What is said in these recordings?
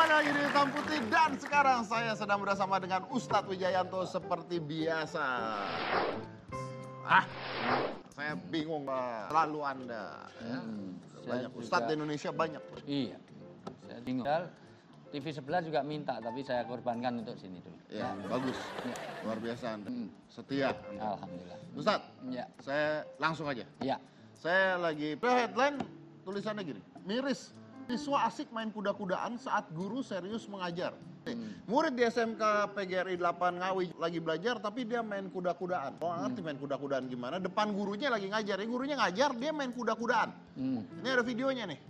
kembali lagi di Hitam Putih dan sekarang saya sedang bersama dengan Ustadz Wijayanto seperti biasa. Saya bingung selalu Anda. Ya. Banyak Ustadz di Indonesia banyak. Iya, saya bingung. TV sebelah juga minta, tapi saya korbankan untuk sini dulu. Ya, bagus. Ya. Luar biasa Anda. Setia Anda. Alhamdulillah. Ustadz, ya. Saya langsung aja. Ya. Saya lagi headline tulisannya gini, miris. Siswa asik main kuda-kudaan saat guru serius mengajar. Murid di SMK PGRI 8 Ngawi lagi belajar tapi dia main kuda-kudaan. Oh ngerti main kuda-kudaan gimana? Depan gurunya lagi ngajar, ya gurunya ngajar, dia main kuda-kudaan. Ini ada videonya nih.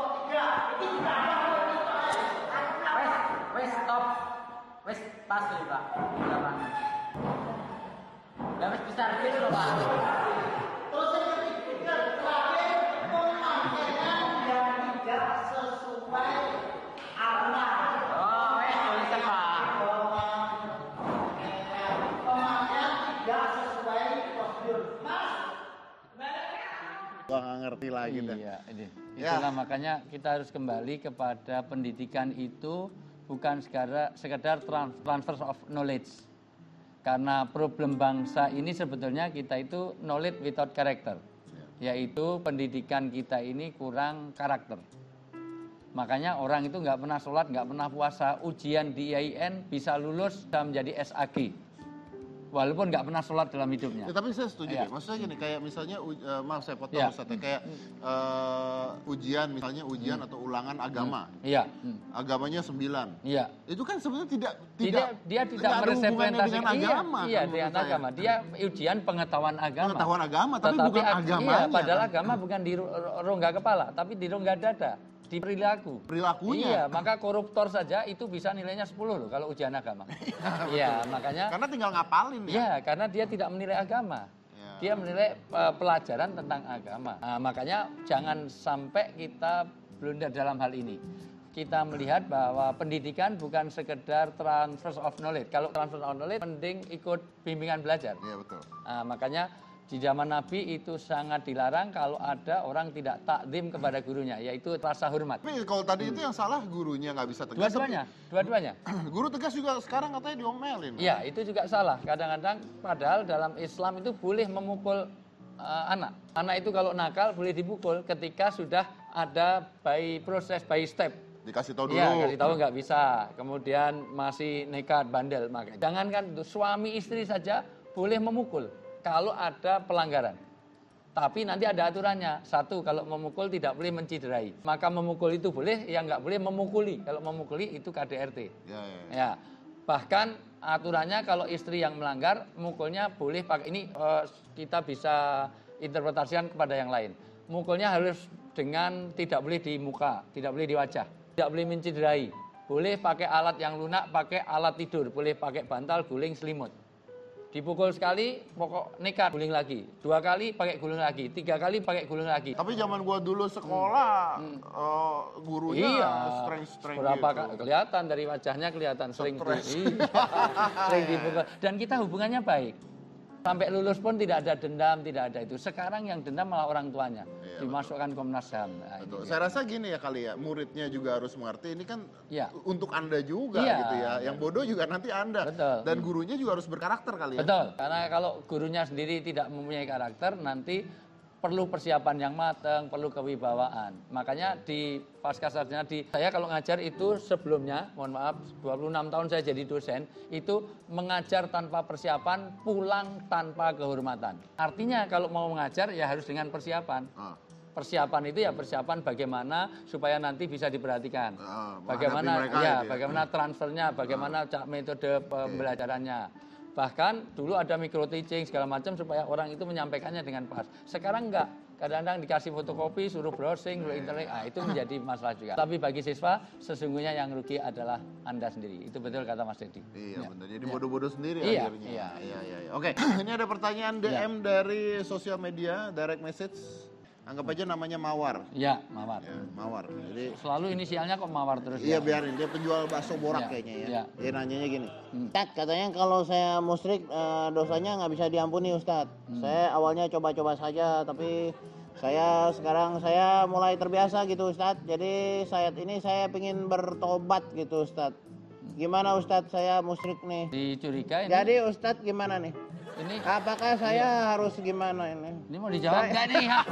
Wes stop. Wes tas dulu Pak. Udah wes besar gitu loh Pak. Terus yang ketiga terakhir pemakaian yang tidak sesuai aturan. Oh wes tulisan Pak. Pemakaian tidak sesuai prosedur. Mas. Gua nggak ngerti lagi dah. Iya, itulah makanya kita harus kembali kepada pendidikan itu bukan sekedar transfer of knowledge. Karena problem bangsa ini sebetulnya kita itu knowledge without character. Yaitu pendidikan kita ini kurang karakter. Makanya orang itu nggak pernah sholat, nggak pernah puasa, ujian di IAIN bisa lulus dan menjadi SAG. Walaupun nggak pernah sholat dalam hidupnya. Ya, tapi saya setuju deh. Maksudnya gini, kayak misalnya, maaf saya potong Ustaz, kayak ujian, misalnya ujian atau ulangan agama. Iya. Agamanya 9. Iya. Itu kan sebenarnya Dia tidak merepresentasikan agama. Iya, dengan agama. Dia ujian pengetahuan agama. Pengetahuan agama, tapi bukan agamanya. Iya, padahal agama bukan di rongga kepala, tapi di rongga dada. Di perilakunya. Iya, maka koruptor saja itu bisa nilainya 10 loh kalau ujian agama. Iya, makanya. Karena tinggal ngapalin ya. Iya, karena dia tidak menilai agama. Ya. Dia menilai pelajaran tentang agama. Nah, makanya jangan sampai kita blunder dalam hal ini. Kita melihat bahwa pendidikan bukan sekedar transfer of knowledge. Kalau transfer of knowledge, mending ikut bimbingan belajar. Iya, betul. Nah, makanya di zaman Nabi itu sangat dilarang kalau ada orang tidak takdim kepada gurunya, yaitu rasa hormat. Tapi kalau tadi itu yang salah gurunya nggak bisa tegas. Dua-duanya. Guru tegas juga sekarang katanya diomelin. Iya, itu juga salah. Kadang-kadang padahal dalam Islam itu boleh memukul anak. Anak itu kalau nakal boleh dipukul ketika sudah ada proses by step. Dikasih tahu dulu. Iya, kasih tahu nggak bisa. Kemudian masih nekat, bandel. Makanya jangankan itu, suami istri saja boleh memukul kalau ada pelanggaran. Tapi nanti ada aturannya. Satu, kalau memukul tidak boleh menciderai. Maka memukul itu boleh, yang nggak boleh memukuli. Kalau memukuli itu KDRT. Ya. Bahkan aturannya kalau istri yang melanggar, mukulnya boleh pakai ini. Kita bisa interpretasikan kepada yang lain. Mukulnya harus dengan tidak boleh di muka, tidak boleh di wajah, tidak boleh menciderai. Boleh pakai alat yang lunak, pakai alat tidur, boleh pakai bantal, guling, selimut. Dipukul sekali, pokok nekat, guling lagi. 2 kali, pakai guling lagi. 3 kali, pakai guling lagi. Tapi zaman gua dulu sekolah, gurunya streng-streng berapa gitu. Kelihatan dari wajahnya, kelihatan sering dipukul. Dan kita hubungannya baik. Sampai lulus pun tidak ada dendam, tidak ada itu. Sekarang yang dendam malah orang tuanya. Iya, dimasukkan Komnas HAM. Nah, saya rasa gini ya kali ya, muridnya juga harus mengerti. Ini kan untuk Anda juga gitu ya. Yang bodoh juga nanti Anda. Betul. Dan gurunya juga harus berkarakter kali ya. Betul. Karena kalau gurunya sendiri tidak mempunyai karakter, nanti perlu persiapan yang matang, perlu kewibawaan. Makanya di Pascasarjana saya kalau ngajar itu sebelumnya, mohon maaf, 26 tahun saya jadi dosen, itu mengajar tanpa persiapan, pulang tanpa kehormatan. Artinya kalau mau mengajar ya harus dengan persiapan. Persiapan itu ya persiapan bagaimana supaya nanti bisa diperhatikan. Bagaimana transfernya, bagaimana metode pembelajarannya. Bahkan dulu ada micro teaching segala macam supaya orang itu menyampaikannya dengan pas. Sekarang enggak. Kadang-kadang dikasih fotokopi, suruh browsing, suruh internet, itu menjadi masalah juga. Tapi bagi siswa, sesungguhnya yang rugi adalah Anda sendiri. Itu betul kata Mas Dedi. Iya, benar. Jadi bodoh-bodoh sendiri Iya, akhirnya. Iya. Oke, ini ada pertanyaan DM dari sosial media, direct message. Anggap aja namanya Mawar. Iya, Mawar. Ya, Mawar. Jadi selalu inisialnya kok Mawar terus. Iya, biarin. Dia penjual bakso borak kayaknya ya. Iya. Dia nanyanya gini. Ustadz, katanya kalau saya musyrik dosanya nggak bisa diampuni Ustadz. Saya awalnya coba-coba saja, tapi Sekarang saya mulai terbiasa gitu Ustadz. Jadi saat ini saya ingin bertobat gitu Ustadz. Gimana Ustadz, saya musyrik nih. Dicurigai ini. Jadi Ustadz gimana nih? Ini Apakah saya harus gimana ini? mau dijawab nggak nih? Ha?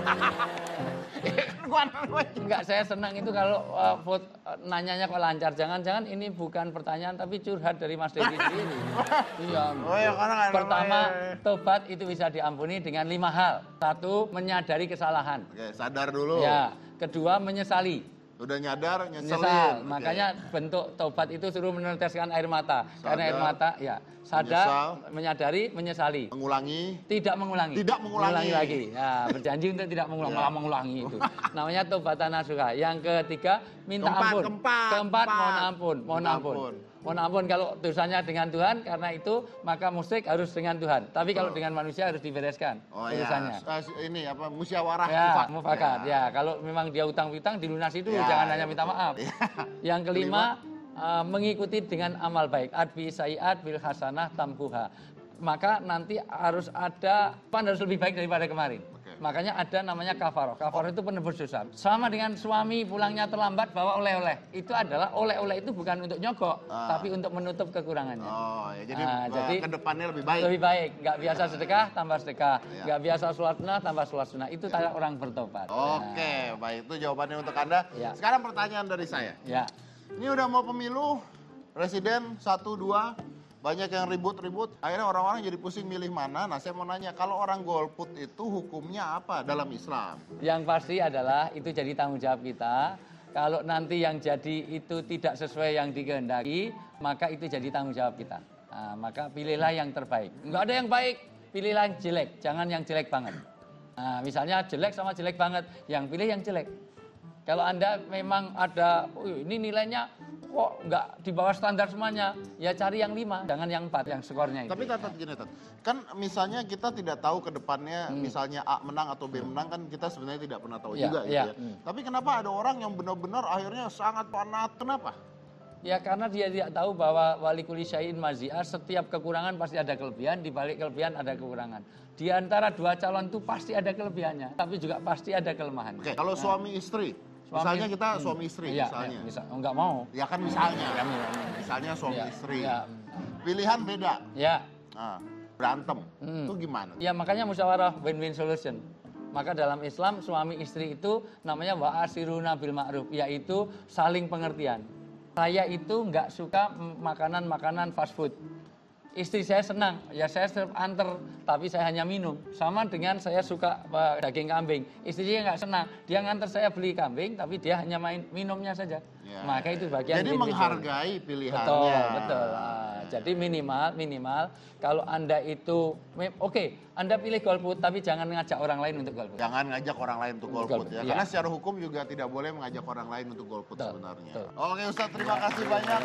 Gua nanya. Enggak, saya senang itu kalau nanyanya kok lancar. Jangan-jangan ini bukan pertanyaan tapi curhat dari Mas Dedi sendiri. Iya. Oh ya, karena nggak Pertama, namanya. tobat itu bisa diampuni dengan 5 hal. 1, menyadari kesalahan. Oke, sadar dulu. Ya. Kedua, menyesali. Udah nyadar, nyeselin. Menyesal. Oke. Makanya bentuk tobat itu suruh meneteskan air mata. Karena air Sadar, mata, ya, sadar, menyadari, menyesali. mengulangi. Tidak mengulangi. Tidak mengulangi. Lagi. Ya, berjanji untuk tidak mengulangi, malah mengulangi itu. Namanya tobatan nasuha. Yang ketiga, minta ampun. Keempat, mohon ampun. Mohon Minta ampun. ampun. Mohon ampun kalau dosanya dengan Tuhan, karena itu maka musyrik harus dengan Tuhan. Tapi kalau dengan manusia harus dibereskan Oh urusannya. ya, ini apa, musyawarah Ya, mufakat. Ya, kalau memang dia utang-piutang dilunasi dulu, Ya, jangan ya, hanya minta maaf. Ya. Yang kelima, mengikuti dengan amal baik. Adbi sayiat bil hasanah tamkuha. Maka nanti harus ada, harus lebih baik daripada kemarin. Oke. Makanya ada namanya kafaroh. Kafaroh itu penebus dosa. Sama dengan suami pulangnya terlambat bawa oleh-oleh. Itu adalah oleh-oleh itu bukan untuk nyogok, tapi untuk menutup kekurangannya. Oh ya, jadi, Jadi ke depannya lebih baik. Lebih baik. Nggak biasa sedekah, tambah sedekah. Ya. Nggak biasa sholat sunnah, tambah sholat sunnah. Itu tanda orang bertobat. Oke, baik, itu jawabannya untuk Anda. Ya. Sekarang pertanyaan dari saya. Ya. Ini udah mau pemilu presiden 1, 2, banyak yang ribut-ribut. Akhirnya orang-orang jadi pusing milih mana. Nah, saya mau nanya, kalau orang golput itu hukumnya apa dalam Islam? Yang pasti adalah itu jadi tanggung jawab kita. Kalau nanti yang jadi itu tidak sesuai yang dikehendaki, maka itu jadi tanggung jawab kita. Nah, maka pilihlah yang terbaik. Nggak ada yang baik, pilihlah yang jelek. Jangan yang jelek banget. Nah, misalnya jelek sama jelek banget, yang pilih yang jelek. Kalau Anda memang ada, ini nilainya kok nggak di bawah standar semuanya, ya cari yang 5, jangan yang 4, yang skornya itu. Tapi Tat, gini Tat, kan misalnya kita tidak tahu ke depannya, misalnya A menang atau B menang, kan kita sebenarnya tidak pernah tahu Ya, juga gitu ya. ya. Tapi kenapa ada orang yang benar-benar akhirnya sangat fanat, kenapa? Ya karena dia tidak tahu bahwa wali kuli syai'in mazi'ah, setiap kekurangan pasti ada kelebihan, di balik kelebihan ada kekurangan. Di antara dua calon itu pasti ada kelebihannya, tapi juga pasti ada kelemahan. Oke, kalau suami istri, misalnya kita suami istri Iya, misalnya. iya, enggak mau. Ya kan misalnya, Kami. misalnya suami Iya, istri. iya. Pilihan beda, Ya, nah, berantem, itu gimana? ya makanya musyawarah win-win solution. Maka dalam Islam suami istri itu namanya wa'asiruna bil ma'ruf, yaitu saling pengertian. Saya itu nggak suka makanan-makanan fast food. Istri saya senang, ya saya antar, tapi saya hanya minum. Sama dengan saya suka daging kambing. Istrinya nggak senang, dia nganter saya beli kambing, tapi dia hanya minumnya saja. Ya. Maka itu bagian Jadi win-win. menghargai pilihannya. Betul, betul. Nah, jadi minimal kalau Anda itu oke, Anda pilih golput tapi jangan ngajak orang lain untuk golput. Jangan ngajak orang lain untuk golput ya. Iya. Karena secara hukum juga tidak boleh mengajak orang lain untuk golput Betul, sebenarnya. betul. Oke Ustadz, terima kasih banyak.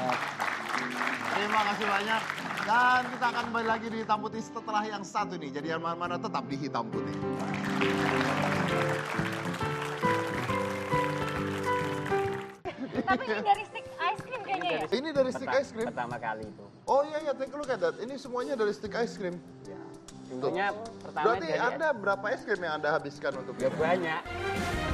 Terima kasih banyak. Dan kita akan kembali lagi di Hitam Putih setelah yang satu nih. Jadi yang mana-mana tetap di Hitam Putih. Tapi ini dari stick ice cream kayaknya ya? Ini dari stick ice cream. Pertama kali itu. Oh iya, take a look at that. Ini semuanya dari stick ice cream. Ya. Contohnya pertama Berarti dari Anda berapa es krim yang Anda habiskan untuk ya banyak.